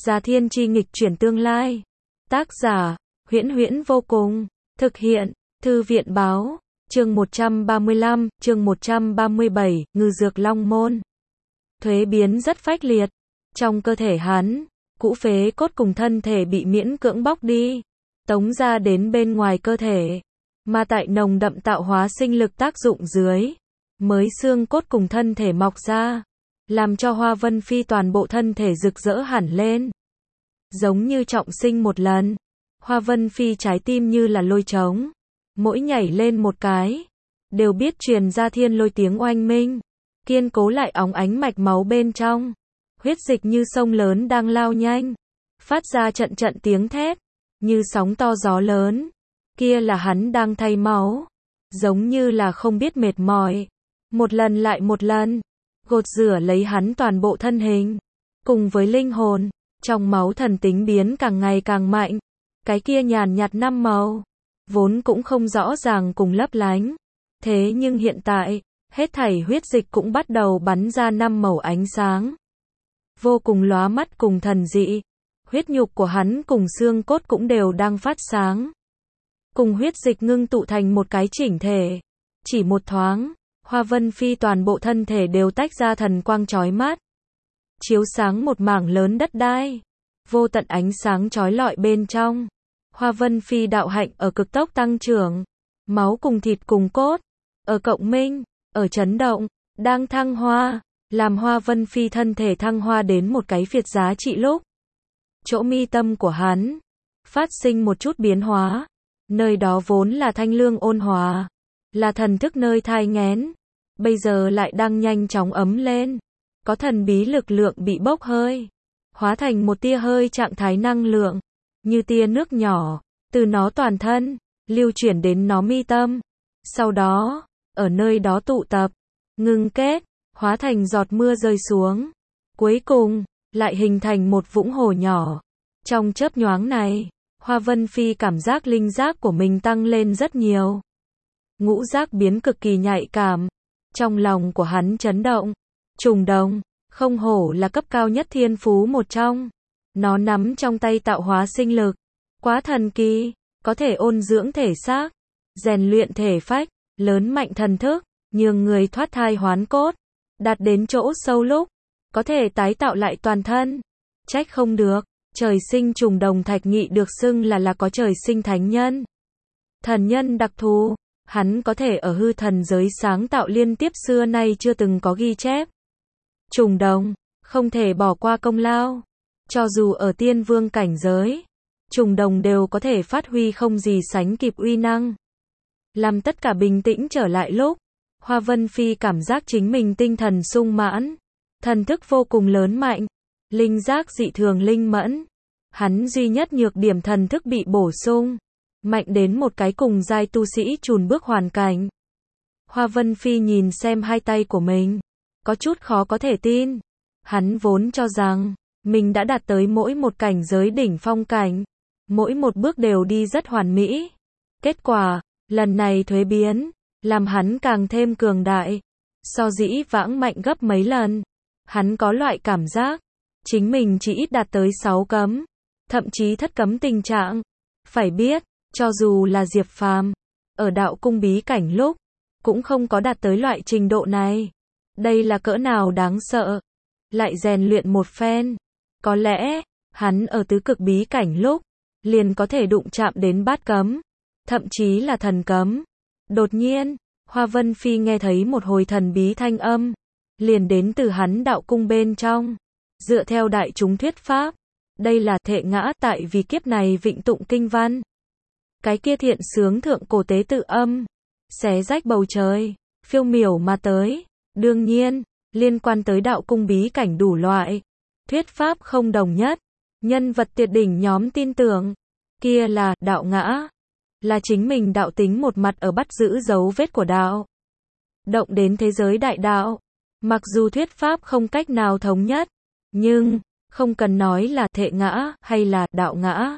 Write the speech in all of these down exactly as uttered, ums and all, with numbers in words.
Gia Thiên Chi nghịch chuyển tương lai. Tác giả, Huyễn Huyễn vô cùng. Thực hiện, Thư viện báo. Chương một trăm ba mươi lăm, chương một trăm ba mươi bảy, Ngư Dược Long Môn. Thuế biến rất phách liệt. Trong cơ thể hắn, cũ phế cốt cùng thân thể bị miễn cưỡng bóc đi, tống ra đến bên ngoài cơ thể. Mà tại nồng đậm tạo hóa sinh lực tác dụng dưới, mới xương cốt cùng thân thể mọc ra, làm cho Hoa Vân Phi toàn bộ thân thể rực rỡ hẳn lên. Giống như trọng sinh một lần, Hoa Vân Phi trái tim như là lôi trống, mỗi nhảy lên một cái, đều biết truyền ra thiên lôi tiếng oanh minh, kiên cố lại óng ánh mạch máu bên trong. Huyết dịch như sông lớn đang lao nhanh, phát ra trận trận tiếng thét, như sóng to gió lớn. Kia là hắn đang thay máu, giống như là không biết mệt mỏi, một lần lại một lần, gột rửa lấy hắn toàn bộ thân hình, cùng với linh hồn, trong máu thần tính biến càng ngày càng mạnh. Cái kia nhàn nhạt năm màu, vốn cũng không rõ ràng cùng lấp lánh, thế nhưng hiện tại, hết thảy huyết dịch cũng bắt đầu bắn ra năm màu ánh sáng, vô cùng lóa mắt cùng thần dị. Huyết nhục của hắn cùng xương cốt cũng đều đang phát sáng, cùng huyết dịch ngưng tụ thành một cái chỉnh thể. Chỉ một thoáng, Hoa Vân Phi toàn bộ thân thể đều tách ra thần quang chói mắt, chiếu sáng một mảng lớn đất đai, vô tận ánh sáng chói lọi bên trong. Hoa Vân Phi đạo hạnh ở cực tốc tăng trưởng, máu cùng thịt cùng cốt, ở cộng minh, ở chấn động, đang thăng hoa, làm Hoa Vân Phi thân thể thăng hoa đến một cái phiệt giá trị lúc. Chỗ mi tâm của hắn, phát sinh một chút biến hóa, nơi đó vốn là thanh lương ôn hòa, là thần thức nơi thai nghén, bây giờ lại đang nhanh chóng ấm lên, có thần bí lực lượng bị bốc hơi, hóa thành một tia hơi trạng thái năng lượng, như tia nước nhỏ, từ nó toàn thân, lưu chuyển đến nó mi tâm, sau đó, ở nơi đó tụ tập, ngưng kết, hóa thành giọt mưa rơi xuống, cuối cùng, lại hình thành một vũng hồ nhỏ. Trong chớp nhoáng này, Hoa Vân Phi cảm giác linh giác của mình tăng lên rất nhiều. Ngũ giác biến cực kỳ nhạy cảm, trong lòng của hắn chấn động. Trùng đồng, không hổ là cấp cao nhất thiên phú một trong. Nó nắm trong tay tạo hóa sinh lực, quá thần kỳ, có thể ôn dưỡng thể xác, rèn luyện thể phách, lớn mạnh thần thức, nhường người thoát thai hoán cốt, đạt đến chỗ sâu lúc, có thể tái tạo lại toàn thân. Trách không được, trời sinh trùng đồng thạch nghị được xưng là là có trời sinh thánh nhân. Thần nhân đặc thù, hắn có thể ở hư thần giới sáng tạo liên tiếp xưa nay chưa từng có ghi chép. Trùng đồng, không thể bỏ qua công lao. Cho dù ở tiên vương cảnh giới, trùng đồng đều có thể phát huy không gì sánh kịp uy năng. Làm tất cả bình tĩnh trở lại lúc, Hoa Vân Phi cảm giác chính mình tinh thần sung mãn, thần thức vô cùng lớn mạnh, linh giác dị thường linh mẫn. Hắn duy nhất nhược điểm thần thức bị bổ sung, mạnh đến một cái cùng giai tu sĩ chùn bước hoàn cảnh. Hoa Vân Phi nhìn xem hai tay của mình, có chút khó có thể tin. Hắn vốn cho rằng, mình đã đạt tới mỗi một cảnh giới đỉnh phong cảnh, mỗi một bước đều đi rất hoàn mỹ. Kết quả, lần này thuế biến, làm hắn càng thêm cường đại, so dĩ vãng mạnh gấp mấy lần. Hắn có loại cảm giác, chính mình chỉ ít đạt tới sáu cấm, thậm chí thất cấm tình trạng. Phải biết, cho dù là Diệp Phàm, ở đạo cung bí cảnh lúc, cũng không có đạt tới loại trình độ này. Đây là cỡ nào đáng sợ. Lại rèn luyện một phen, có lẽ, hắn ở tứ cực bí cảnh lúc, liền có thể đụng chạm đến bát cấm, thậm chí là thần cấm. Đột nhiên, Hoa Vân Phi nghe thấy một hồi thần bí thanh âm, liền đến từ hắn đạo cung bên trong. Dựa theo đại chúng thuyết pháp, đây là thệ ngã tại vì kiếp này vịnh tụng kinh văn. Cái kia thiện sướng thượng cổ tế tự âm, xé rách bầu trời, phiêu miểu mà tới. Đương nhiên, liên quan tới đạo cung bí cảnh đủ loại, thuyết pháp không đồng nhất. Nhân vật tuyệt đỉnh nhóm tin tưởng, kia là đạo ngã, là chính mình đạo tính một mặt ở bắt giữ dấu vết của đạo. Động đến thế giới đại đạo, mặc dù thuyết pháp không cách nào thống nhất, nhưng, không cần nói là thệ ngã hay là đạo ngã,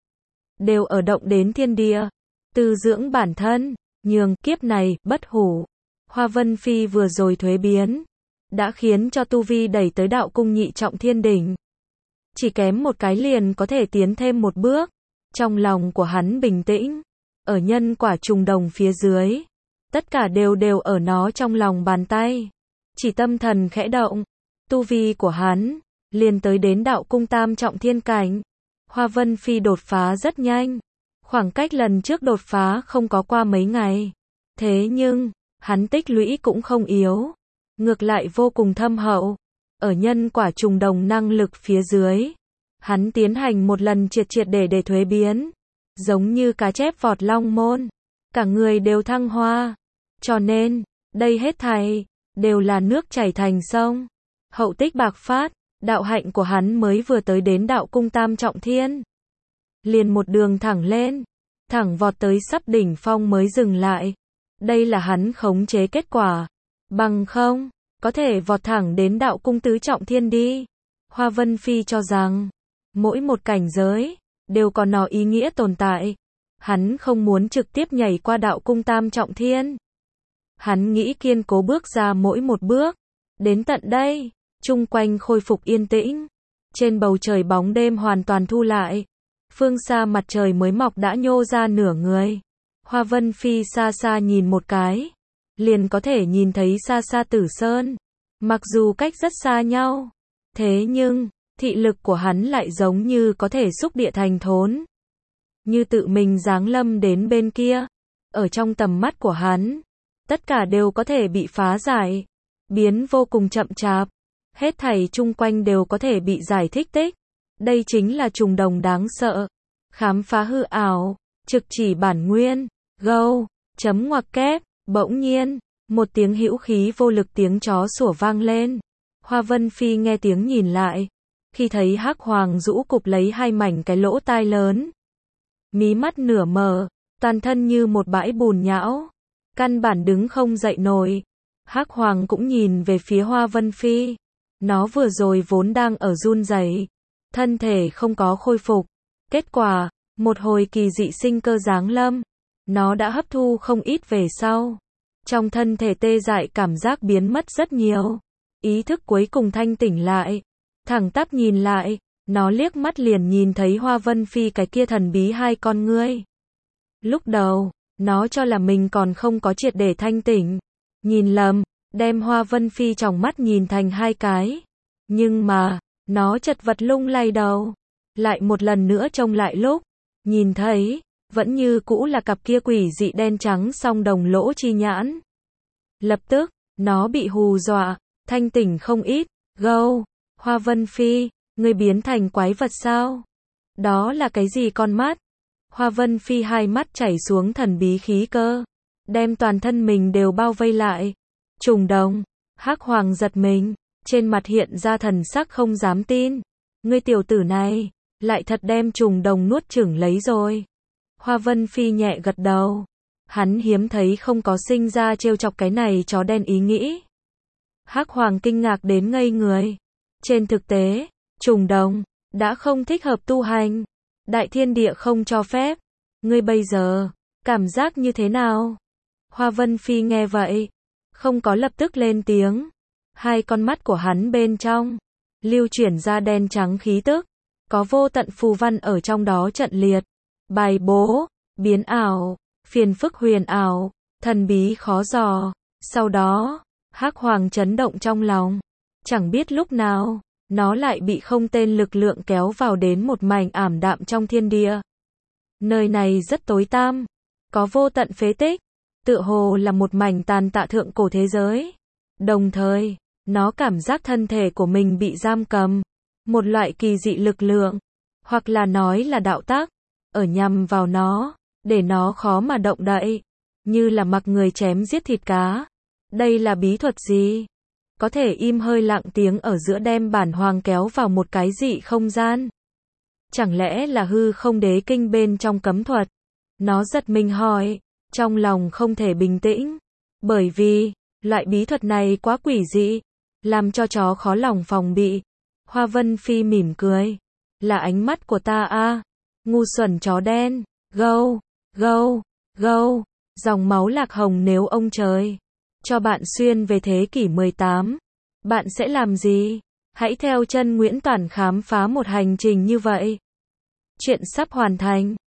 đều ở động đến thiên địa, tư dưỡng bản thân, nhường kiếp này bất hủ. Hoa Vân Phi vừa rồi thuế biến, đã khiến cho tu vi đẩy tới đạo cung nhị trọng thiên đỉnh. chỉ kém một cái liền có thể tiến thêm một bước. Trong lòng của hắn bình tĩnh, ở nhân quả trùng đồng phía dưới, tất cả đều đều ở nó trong lòng bàn tay. Chỉ tâm thần khẽ động, tu vi của hắn liền tới đến đạo cung tam trọng thiên cảnh. Hoa Vân Phi đột phá rất nhanh, khoảng cách lần trước đột phá không có qua mấy ngày. Thế nhưng, hắn tích lũy cũng không yếu, ngược lại vô cùng thâm hậu. Ở nhân quả trùng đồng năng lực phía dưới, hắn tiến hành một lần triệt triệt để để thuế biến, giống như cá chép vọt long môn, cả người đều thăng hoa. Cho nên, đây hết thảy đều là nước chảy thành sông, hậu tích bạc phát. Đạo hạnh của hắn mới vừa tới đến đạo cung tam trọng thiên, liền một đường thẳng lên, thẳng vọt tới sắp đỉnh phong mới dừng lại. Đây là hắn khống chế kết quả, bằng không, có thể vọt thẳng đến đạo cung tứ trọng thiên đi. Hoa Vân Phi cho rằng, mỗi một cảnh giới, đều có nó ý nghĩa tồn tại. Hắn không muốn trực tiếp nhảy qua đạo cung tam trọng thiên. Hắn nghĩ kiên cố bước ra mỗi một bước. Đến tận đây, chung quanh khôi phục yên tĩnh. Trên bầu trời bóng đêm hoàn toàn thu lại. Phương xa mặt trời mới mọc đã nhô ra nửa người. Hoa Vân Phi xa xa nhìn một cái, liền có thể nhìn thấy xa xa Tử Sơn. Mặc dù cách rất xa nhau, thế nhưng, thị lực của hắn lại giống như có thể xúc địa thành thốn. Như tự mình giáng lâm đến bên kia. Ở trong tầm mắt của hắn, tất cả đều có thể bị phá giải, biến vô cùng chậm chạp. Hết thảy chung quanh đều có thể bị giải thích tích. Đây chính là trùng đồng đáng sợ. Khám phá hư ảo, trực chỉ bản nguyên. Gâu, chấm ngoặc kép, bỗng nhiên, một tiếng hữu khí vô lực tiếng chó sủa vang lên. Hoa Vân Phi nghe tiếng nhìn lại, khi thấy Hắc Hoàng rũ cụp lấy hai mảnh cái lỗ tai lớn, mí mắt nửa mở, toàn thân như một bãi bùn nhão, căn bản đứng không dậy nổi. Hắc Hoàng cũng nhìn về phía Hoa Vân Phi, nó vừa rồi vốn đang ở run rẩy, thân thể không có khôi phục, kết quả, một hồi kỳ dị sinh cơ giáng lâm, nó đã hấp thu không ít về sau, trong thân thể tê dại cảm giác biến mất rất nhiều, ý thức cuối cùng thanh tỉnh lại, thẳng tắp nhìn lại, nó liếc mắt liền nhìn thấy Hoa Vân Phi cái kia thần bí hai con ngươi. Lúc đầu, nó cho là mình còn không có triệt để thanh tỉnh, nhìn lầm, đem Hoa Vân Phi tròng mắt nhìn thành hai cái, nhưng mà, nó chật vật lung lay đầu, lại một lần nữa trông lại lúc, nhìn thấy, vẫn như cũ là cặp kia quỷ dị đen trắng song đồng lỗ chi nhãn. Lập tức, nó bị hù dọa, thanh tỉnh không ít. Gâu, Hoa Vân Phi, ngươi biến thành quái vật sao? Đó là cái gì con mắt? Hoa Vân Phi hai mắt chảy xuống thần bí khí cơ, đem toàn thân mình đều bao vây lại. Trùng đồng, Hắc Hoàng giật mình, trên mặt hiện ra thần sắc không dám tin. Ngươi tiểu tử này, lại thật đem trùng đồng nuốt chửng lấy rồi. Hoa Vân Phi nhẹ gật đầu. Hắn hiếm thấy không có sinh ra trêu chọc cái này chó đen ý nghĩ. Hắc Hoàng kinh ngạc đến ngây người. Trên thực tế, trùng đồng đã không thích hợp tu hành. Đại thiên địa không cho phép. Ngươi bây giờ, cảm giác như thế nào? Hoa Vân Phi nghe vậy, không có lập tức lên tiếng. Hai con mắt của hắn bên trong, lưu chuyển ra đen trắng khí tức. Có vô tận phù văn ở trong đó trận liệt. Bài bố, biến ảo, phiền phức huyền ảo, thần bí khó dò. Sau đó, Hắc Hoàng chấn động trong lòng. Chẳng biết lúc nào, nó lại bị không tên lực lượng kéo vào đến một mảnh ảm đạm trong thiên địa. Nơi này rất tối tăm, có vô tận phế tích, tựa hồ là một mảnh tàn tạ thượng cổ thế giới. Đồng thời, nó cảm giác thân thể của mình bị giam cầm. Một loại kỳ dị lực lượng, hoặc là nói là đạo tắc, ở nhằm vào nó, để nó khó mà động đậy, như là mặc người chém giết thịt cá. Đây là bí thuật gì? Có thể im hơi lặng tiếng ở giữa đem bản hoàng kéo vào một cái dị không gian. Chẳng lẽ là hư không đế kinh bên trong cấm thuật? Nó giật mình hỏi, trong lòng không thể bình tĩnh, bởi vì, loại bí thuật này quá quỷ dị, làm cho chó khó lòng phòng bị. Hoa Vân Phi mỉm cười, là ánh mắt của ta a, ngu xuẩn chó đen. Gâu, gâu, gâu, dòng máu lạc hồng nếu ông trời cho bạn xuyên về thế kỷ mười tám, bạn sẽ làm gì? Hãy theo chân Nguyễn Toản khám phá một hành trình như vậy. Chuyện sắp hoàn thành.